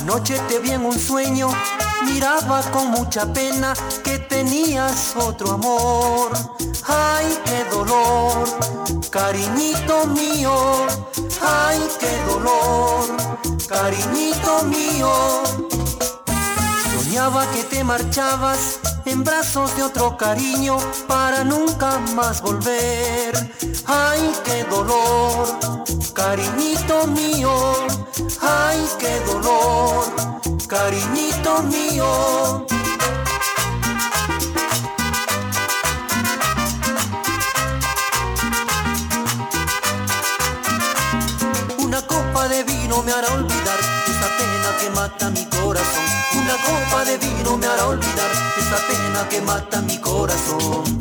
Anoche te vi en un sueño, miraba con mucha pena que tenías otro amor. Ay, qué dolor, cariñito mío. Ay, qué dolor, cariñito mío. Soñaba que te marchabas en brazos de otro cariño para nunca más volver. Ay, qué dolor, cariñito mío. Ay, qué dolor, cariñito mío. Una copa de vino me hará olvidar esa pena que mata mi corazón. Una copa de vino me hará olvidar esa pena que mata mi corazón.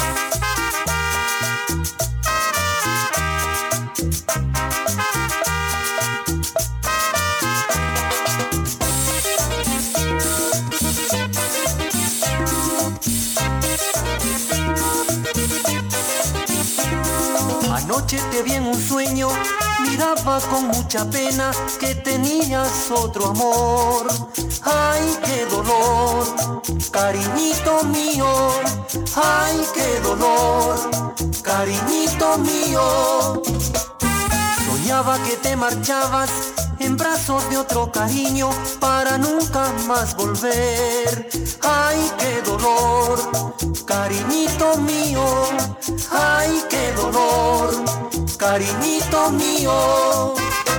Anoche te vi en un sueño, miraba con mucha pena que tenías otro amor. Ay, qué dolor, cariñito mío. Ay, qué dolor, cariñito mío. Soñaba que te marchabas en brazos de otro cariño para nunca más volver. Ay, qué dolor, cariñito mío. Ay, qué dolor, cariñito mío.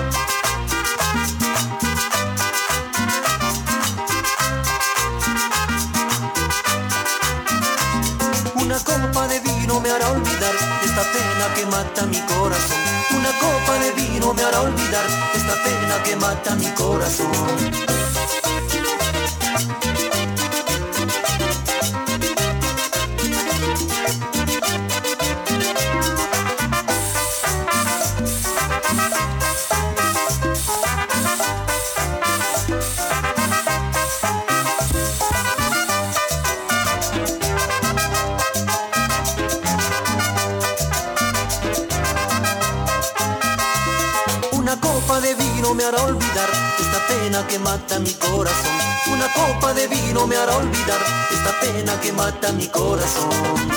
Una copa de vino me hará olvidar esta pena que mata mi corazón. Una copa de vino me hará olvidar esta pena que mata mi corazón. Una copa de vino me hará olvidar esta pena que mata mi corazón. Una copa de vino me hará olvidar esta pena que mata mi corazón.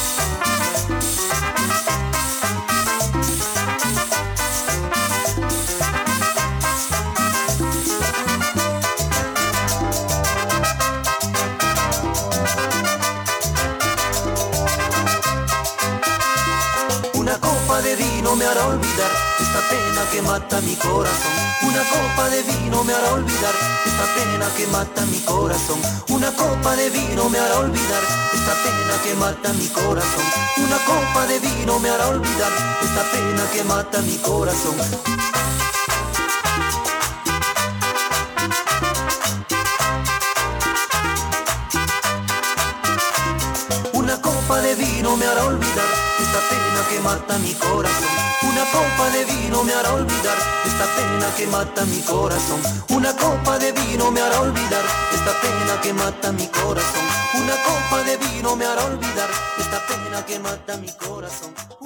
Una copa de vino me hará olvidar esta pena que mata mi corazón. Una copa de vino me hará olvidar esta pena que mata mi corazón. Una copa de vino me hará olvidar esta pena que mata mi corazón. Una copa de vino me hará olvidar esta pena que mata mi corazón. Una copa de vino me hará olvidar esta pena que mata mi corazón. Una copa de vino me hará olvidar esta pena que mata mi corazón. Una copa de vino me hará olvidar esta pena que mata mi corazón. Una copa de vino me hará olvidar esta pena que mata mi corazón.